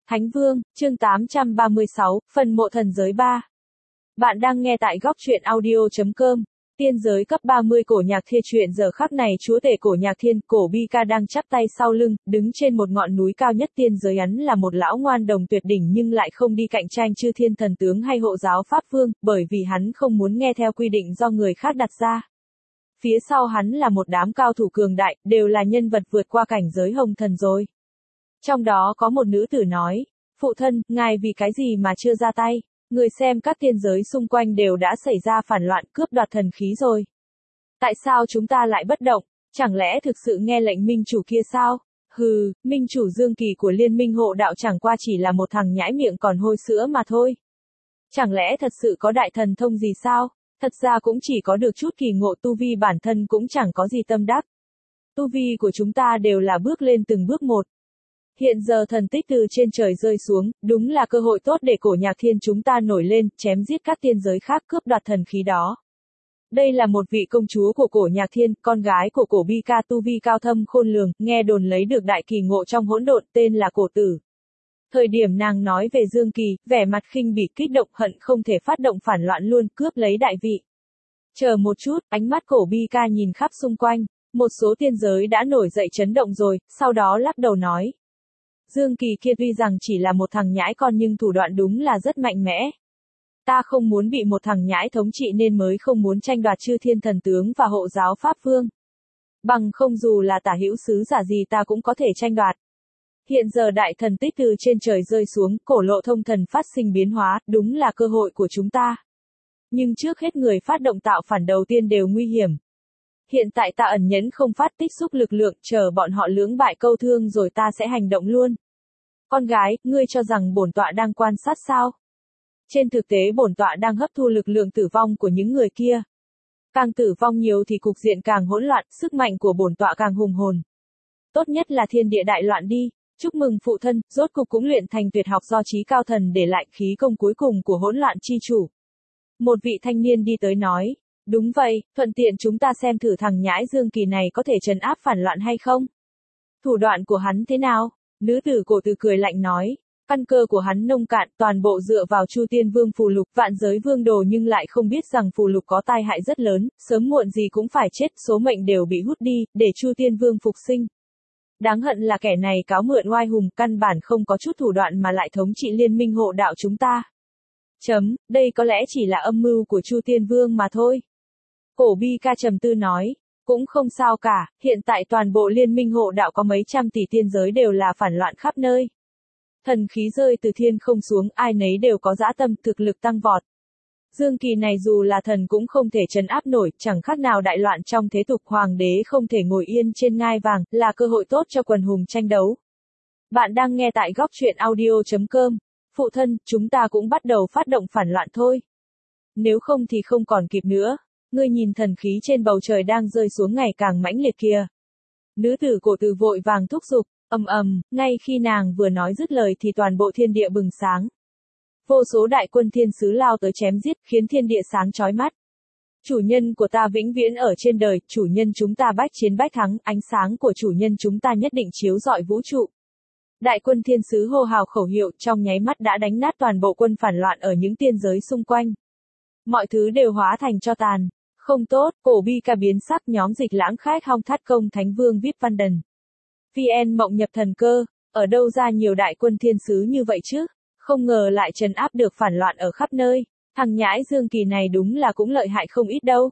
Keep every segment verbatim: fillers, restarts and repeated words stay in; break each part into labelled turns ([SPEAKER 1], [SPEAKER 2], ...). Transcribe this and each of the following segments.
[SPEAKER 1] Thánh Vương, chương tám trăm ba mươi sáu, phần mộ thần giới ba. Bạn đang nghe tại góc truyện audio chấm com. Tiên giới cấp ba mươi cổ nhạc thiên truyện giờ khắc này chúa tể cổ nhạc thiên, cổ bi ca đang chắp tay sau lưng, đứng trên một ngọn núi cao nhất tiên giới. Hắn là một lão ngoan đồng tuyệt đỉnh nhưng lại không đi cạnh tranh chư thiên thần tướng hay hộ giáo pháp vương, bởi vì hắn không muốn nghe theo quy định do người khác đặt ra. Phía sau hắn là một đám cao thủ cường đại, đều là nhân vật vượt qua cảnh giới hồng thần rồi. Trong đó có một nữ tử nói, phụ thân, ngài vì cái gì mà chưa ra tay, người xem các tiên giới xung quanh đều đã xảy ra phản loạn cướp đoạt thần khí rồi. Tại sao chúng ta lại bất động, chẳng lẽ thực sự nghe lệnh minh chủ kia sao? Hừ, minh chủ Dương Kỳ của liên minh hộ đạo chẳng qua chỉ là một thằng nhãi miệng còn hôi sữa mà thôi. Chẳng lẽ thật sự có đại thần thông gì sao? Thật ra cũng chỉ có được chút kỳ ngộ, tu vi bản thân cũng chẳng có gì tâm đắc. Tu vi của chúng ta đều là bước lên từng bước một. Hiện giờ thần tích từ trên trời rơi xuống, đúng là cơ hội tốt để cổ nhạc thiên chúng ta nổi lên, chém giết các tiên giới khác cướp đoạt thần khí đó. Đây là một vị công chúa của cổ nhạc thiên, con gái của cổ bi ca, tu vi cao thâm khôn lường, nghe đồn lấy được đại kỳ ngộ trong hỗn độn, tên là cổ tử. Thời điểm nàng nói về Dương Kỳ, vẻ mặt khinh bỉ kích động, hận không thể phát động phản loạn luôn, cướp lấy đại vị. Chờ một chút, ánh mắt cổ bi ca nhìn khắp xung quanh, một số tiên giới đã nổi dậy chấn động rồi, sau đó lắc đầu nói. Dương Kỳ kia tuy rằng chỉ là một thằng nhãi con nhưng thủ đoạn đúng là rất mạnh mẽ. Ta không muốn bị một thằng nhãi thống trị nên mới không muốn tranh đoạt chư thiên thần tướng và hộ giáo pháp vương. Bằng không dù là tả hữu sứ giả gì ta cũng có thể tranh đoạt. Hiện giờ đại thần tích từ trên trời rơi xuống, cổ lộ thông thần phát sinh biến hóa, đúng là cơ hội của chúng ta. Nhưng trước hết người phát động tạo phản đầu tiên đều nguy hiểm. Hiện tại ta ẩn nhẫn không phát tích xúc lực lượng, chờ bọn họ lưỡng bại câu thương rồi ta sẽ hành động luôn. Con gái, ngươi cho rằng bổn tọa đang quan sát sao? Trên thực tế bổn tọa đang hấp thu lực lượng tử vong của những người kia. Càng tử vong nhiều thì cục diện càng hỗn loạn, sức mạnh của bổn tọa càng hùng hồn. Tốt nhất là thiên địa đại loạn đi. Chúc mừng phụ thân, rốt cục cũng luyện thành tuyệt học do trí cao thần để lại, khí công cuối cùng của hỗn loạn chi chủ. Một vị thanh niên đi tới nói. Đúng vậy, thuận tiện chúng ta xem thử thằng nhãi Dương Kỳ này có thể trấn áp phản loạn hay không? Thủ đoạn của hắn thế nào? Nữ tử cổ tử cười lạnh nói. Căn cơ của hắn nông cạn, toàn bộ dựa vào Chu Tiên Vương phù lục, vạn giới vương đồ nhưng lại không biết rằng phù lục có tai hại rất lớn, sớm muộn gì cũng phải chết, số mệnh đều bị hút đi, để Chu Tiên Vương phục sinh. Đáng hận là kẻ này cáo mượn oai hùng, căn bản không có chút thủ đoạn mà lại thống trị liên minh hộ đạo chúng ta. Chấm, đây có lẽ chỉ là âm mưu của Chu Tiên Vương mà thôi. Cổ bi ca trầm tư nói, cũng không sao cả, hiện tại toàn bộ liên minh hộ đạo có mấy trăm tỷ tiên giới đều là phản loạn khắp nơi. Thần khí rơi từ thiên không xuống, ai nấy đều có dã tâm, thực lực tăng vọt. Dương Kỳ này dù là thần cũng không thể trấn áp nổi, chẳng khác nào đại loạn trong thế tục, hoàng đế không thể ngồi yên trên ngai vàng, là cơ hội tốt cho quần hùng tranh đấu. Bạn đang nghe tại góc truyện audio chấm com. Phụ thân, chúng ta cũng bắt đầu phát động phản loạn thôi. Nếu không thì không còn kịp nữa. Ngươi nhìn thần khí trên bầu trời đang rơi xuống ngày càng mãnh liệt kìa. Nữ tử cổ tử vội vàng thúc giục, ầm ầm, ngay khi nàng vừa nói dứt lời thì toàn bộ thiên địa bừng sáng. Vô số đại quân thiên sứ lao tới chém giết, khiến thiên địa sáng chói mắt. Chủ nhân của ta vĩnh viễn ở trên đời, chủ nhân chúng ta bách chiến bách thắng, ánh sáng của chủ nhân chúng ta nhất định chiếu rọi vũ trụ. Đại quân thiên sứ hô hào khẩu hiệu, trong nháy mắt đã đánh nát toàn bộ quân phản loạn ở những tiên giới xung quanh. Mọi thứ đều hóa thành tro tàn. Không tốt, cổ bi ca biến sắc, nhóm dịch lãng khách hong thắt công thánh vương vip văn đần. vê en mộng nhập thần cơ, ở đâu ra nhiều đại quân thiên sứ như vậy chứ? Không ngờ lại trấn áp được phản loạn ở khắp nơi. Thằng nhãi Dương Kỳ này đúng là cũng lợi hại không ít đâu.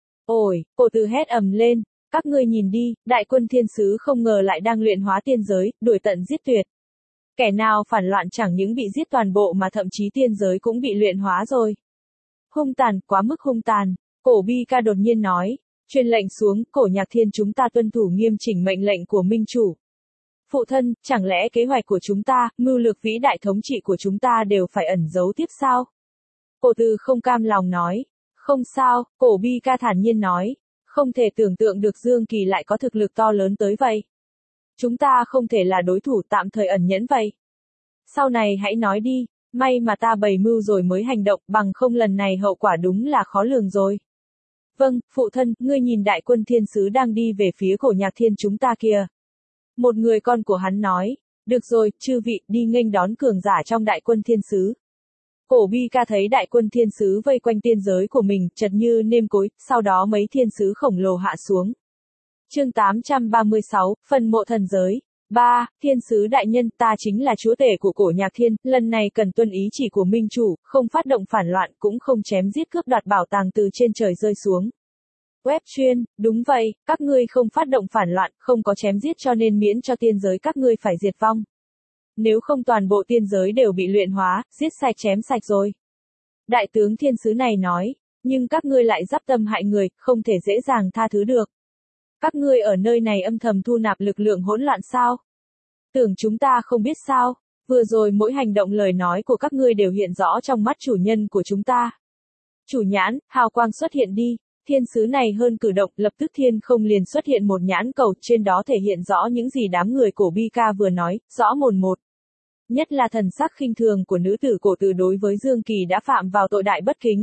[SPEAKER 1] Ôi, cổ tử hét ầm lên, các ngươi nhìn đi, đại quân thiên sứ không ngờ lại đang luyện hóa tiên giới, đuổi tận giết tuyệt. Kẻ nào phản loạn chẳng những bị giết toàn bộ mà thậm chí tiên giới cũng bị luyện hóa rồi. Hung tàn, quá mức hung tàn. Cổ bi ca đột nhiên nói, truyền lệnh xuống, cổ nhạc thiên chúng ta tuân thủ nghiêm chỉnh mệnh lệnh của minh chủ. Phụ thân, chẳng lẽ kế hoạch của chúng ta, mưu lược vĩ đại thống trị của chúng ta đều phải ẩn giấu tiếp sao? Cổ tử không cam lòng nói, không sao, cổ bi ca thản nhiên nói, không thể tưởng tượng được Dương Kỳ lại có thực lực to lớn tới vậy. Chúng ta không thể là đối thủ, tạm thời ẩn nhẫn vậy. Sau này hãy nói đi, may mà ta bày mưu rồi mới hành động, bằng không lần này hậu quả đúng là khó lường rồi. Vâng, phụ thân, ngươi nhìn đại quân thiên sứ đang đi về phía cổ nhạc thiên chúng ta kìa. Một người con của hắn nói, Được rồi, chư vị, đi nghênh đón cường giả trong đại quân thiên sứ. Cổ bi ca thấy đại quân thiên sứ vây quanh tiên giới của mình, chật như nêm cối, sau đó mấy thiên sứ khổng lồ hạ xuống. Chương tám trăm ba mươi sáu, phần mộ thần giới. ba. Thiên sứ đại nhân, ta chính là chúa tể của cổ nhạc thiên, lần này cần tuân ý chỉ của minh chủ, không phát động phản loạn, cũng không chém giết cướp đoạt bảo tàng từ trên trời rơi xuống. Web chuyên, đúng vậy, các ngươi không phát động phản loạn, không có chém giết cho nên miễn cho tiên giới các ngươi phải diệt vong. Nếu không toàn bộ tiên giới đều bị luyện hóa, giết sạch chém sạch rồi. Đại tướng thiên sứ này nói, nhưng các ngươi lại giáp tâm hại người, không thể dễ dàng tha thứ được. Các ngươi ở nơi này âm thầm thu nạp lực lượng hỗn loạn sao? Tưởng chúng ta không biết sao? Vừa rồi mỗi hành động lời nói của các ngươi đều hiện rõ trong mắt chủ nhân của chúng ta. Chủ nhãn, hào quang xuất hiện đi. Thiên sứ này hơn cử động, lập tức thiên không liền xuất hiện một nhãn cầu, trên đó thể hiện rõ những gì đám người cổ bi ca vừa nói, rõ mồn một. Nhất là thần sắc khinh thường của nữ tử cổ tử đối với Dương Kỳ đã phạm vào tội đại bất kính.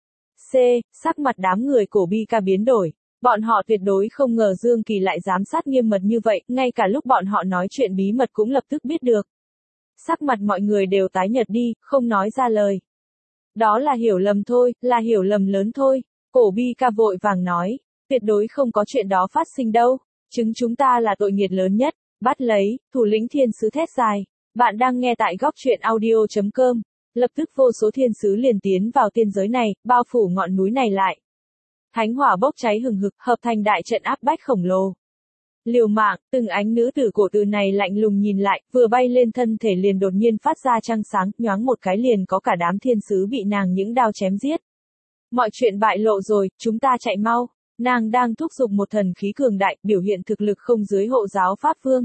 [SPEAKER 1] C. Sắc mặt đám người cổ bi ca biến đổi. Bọn họ tuyệt đối không ngờ Dương Kỳ lại giám sát nghiêm mật như vậy, ngay cả lúc bọn họ nói chuyện bí mật cũng lập tức biết được. Sắc mặt mọi người đều tái nhợt đi, không nói ra lời. Đó là hiểu lầm thôi, là hiểu lầm lớn thôi. Cổ bi ca vội vàng nói, tuyệt đối không có chuyện đó phát sinh đâu. Chứng chúng ta là tội nghiệt lớn nhất. Bắt lấy, thủ lĩnh thiên sứ thét dài. Bạn đang nghe tại góc truyện audio chấm com. Lập tức vô số thiên sứ liền tiến vào tiên giới này, bao phủ ngọn núi này lại. Thánh hỏa bốc cháy hừng hực, hợp thành đại trận áp bách khổng lồ. Liều mạng, từng ánh nữ tử cổ từ này lạnh lùng nhìn lại, vừa bay lên thân thể liền đột nhiên phát ra trăng sáng, nhoáng một cái liền có cả đám thiên sứ bị nàng những đao chém giết. Mọi chuyện bại lộ rồi, chúng ta chạy mau. Nàng đang thúc giục một thần khí cường đại, biểu hiện thực lực không dưới hộ giáo Pháp Vương.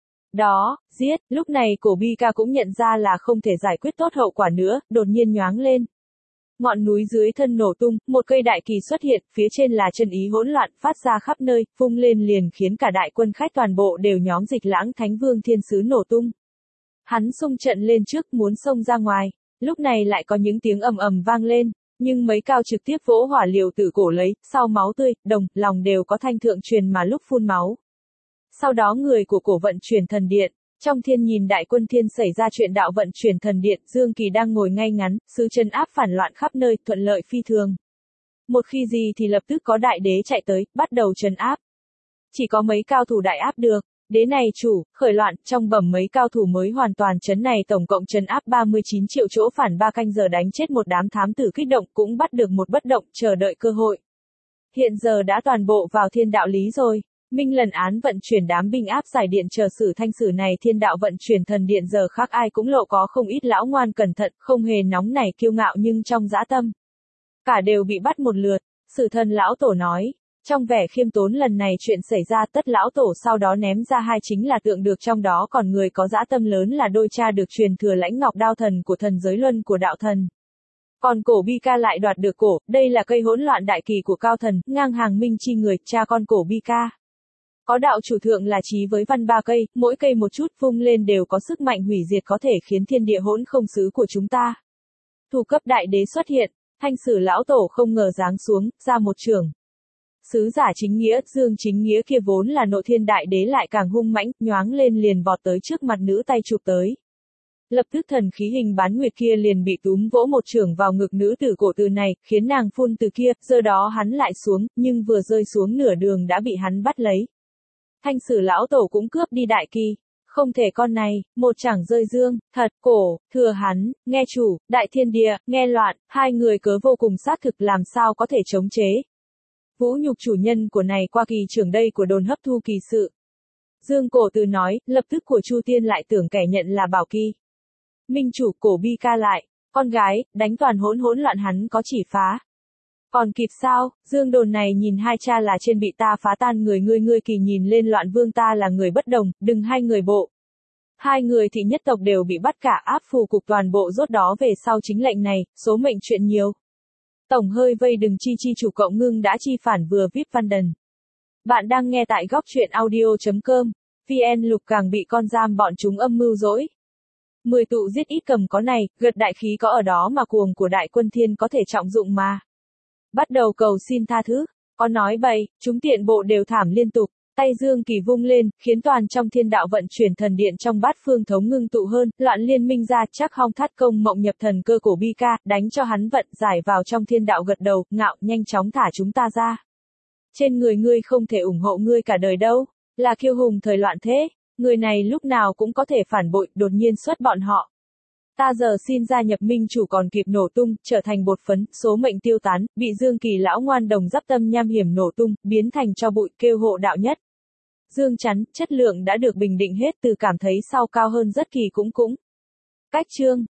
[SPEAKER 1] Đó, giết, lúc này cổ bi ca cũng nhận ra là không thể giải quyết tốt hậu quả nữa, đột nhiên nhoáng lên. Ngọn núi dưới thân nổ tung, một cây đại kỳ xuất hiện, phía trên là chân ý hỗn loạn, phát ra khắp nơi, vung lên liền khiến cả đại quân khách toàn bộ đều nhóm dịch lãng thánh vương thiên sứ nổ tung. Hắn xung trận lên trước muốn xông ra ngoài, lúc này lại có những tiếng ầm ầm vang lên, nhưng mấy cao trực tiếp vỗ hỏa liều tử cổ lấy, sau máu tươi, đồng, lòng đều có thanh thượng truyền mà lúc phun máu. Sau đó người của cổ vận chuyển thần điện. Trong thiên nhìn đại quân thiên xảy ra chuyện đạo vận chuyển thần điện, Dương Kỳ đang ngồi ngay ngắn, sứ chân áp phản loạn khắp nơi, thuận lợi phi thường. Một khi gì thì lập tức có đại đế chạy tới, bắt đầu trấn áp. Chỉ có mấy cao thủ đại áp được, đế này chủ, khởi loạn, trong bẩm mấy cao thủ mới hoàn toàn trấn này tổng cộng trấn áp ba mươi chín triệu chỗ phản ba canh giờ đánh chết một đám thám tử kích động cũng bắt được một bất động, chờ đợi cơ hội. Hiện giờ đã toàn bộ vào thiên đạo lý rồi. Minh lần án vận chuyển đám binh áp giải điện chờ sử thanh sử này thiên đạo vận chuyển thần điện giờ khác ai cũng lộ có không ít lão ngoan cẩn thận, không hề nóng nảy kiêu ngạo nhưng trong dã tâm. Cả đều bị bắt một lượt, sử thần lão tổ nói, trong vẻ khiêm tốn lần này chuyện xảy ra tất lão tổ sau đó ném ra hai chính là tượng được trong đó còn người có dã tâm lớn là đôi cha được truyền thừa lãnh ngọc đao thần của thần giới luân của đạo thần. Còn cổ bi ca lại đoạt được cổ, đây là cây hỗn loạn đại kỳ của cao thần, ngang hàng minh chi người, cha con cổ bi ca. Có đạo chủ thượng là chí với văn ba cây, mỗi cây một chút vung lên đều có sức mạnh hủy diệt có thể khiến thiên địa hỗn không xứ của chúng ta. Thủ cấp đại đế xuất hiện, thanh sử lão tổ không ngờ giáng xuống, ra một trường. Sứ giả chính nghĩa, Dương chính nghĩa kia vốn là nội thiên đại đế lại càng hung mãnh, nhoáng lên liền vọt tới trước mặt nữ tay chụp tới. Lập tức thần khí hình bán nguyệt kia liền bị túm vỗ một trường vào ngực nữ tử cổ từ này, khiến nàng phun từ kia, giờ đó hắn lại xuống, nhưng vừa rơi xuống nửa đường đã bị hắn bắt lấy. Thanh sử lão tổ cũng cướp đi đại kỳ. Không thể con này, một chẳng rơi dương, thật, cổ, thừa hắn, nghe chủ, đại thiên địa, nghe loạn, hai người cớ vô cùng xác thực làm sao có thể chống chế. Vũ nhục chủ nhân của này qua kỳ trưởng đây của đồn hấp thu kỳ sự. Dương cổ từ nói, lập tức của Chu Tiên lại tưởng kẻ nhận là bảo kỳ. Minh chủ cổ bi ca lại, con gái, đánh toàn hỗn hỗn loạn hắn có chỉ phá. Còn kịp sao, Dương đồn này nhìn hai cha là trên bị ta phá tan người ngươi ngươi kỳ nhìn lên loạn vương ta là người bất đồng, đừng hai người bộ. Hai người thì nhất tộc đều bị bắt cả áp phù cục toàn bộ rốt đó về sau chính lệnh này, số mệnh chuyện nhiều. Tổng hơi vây đừng chi chi chủ cộng ngưng đã chi phản vừa vip văn đần. Bạn đang nghe tại góc truyện audio chấm com, vê en lục càng bị con giam bọn chúng âm mưu dỗi. Mười tụ giết ít cầm có này, gật đại khí có ở đó mà cuồng của đại quân thiên có thể trọng dụng mà. Bắt đầu cầu xin tha thứ, có nói bậy, chúng tiện bộ đều thảm liên tục, Tay Dương Kỳ vung lên, khiến toàn trong thiên đạo vận chuyển thần điện trong bát phương thống ngưng tụ hơn, loạn liên minh ra, chắc hong thắt công mộng nhập thần cơ cổ bi ca, đánh cho hắn vận giải vào trong thiên đạo gật đầu, ngạo, nhanh chóng thả chúng ta ra. Trên người ngươi không thể ủng hộ ngươi cả đời đâu, là kiêu hùng thời loạn thế, người này lúc nào cũng có thể phản bội, đột nhiên xuất bọn họ. Ta giờ xin gia nhập minh chủ còn kịp nổ tung, trở thành bột phấn, số mệnh tiêu tán, bị Dương Kỳ lão ngoan đồng giáp tâm nham hiểm nổ tung, biến thành cho bụi, kêu hộ đạo nhất. Dương chắn, chất lượng đã được bình định hết, từ cảm thấy sau cao hơn rất kỳ cũng cũng. Cách chương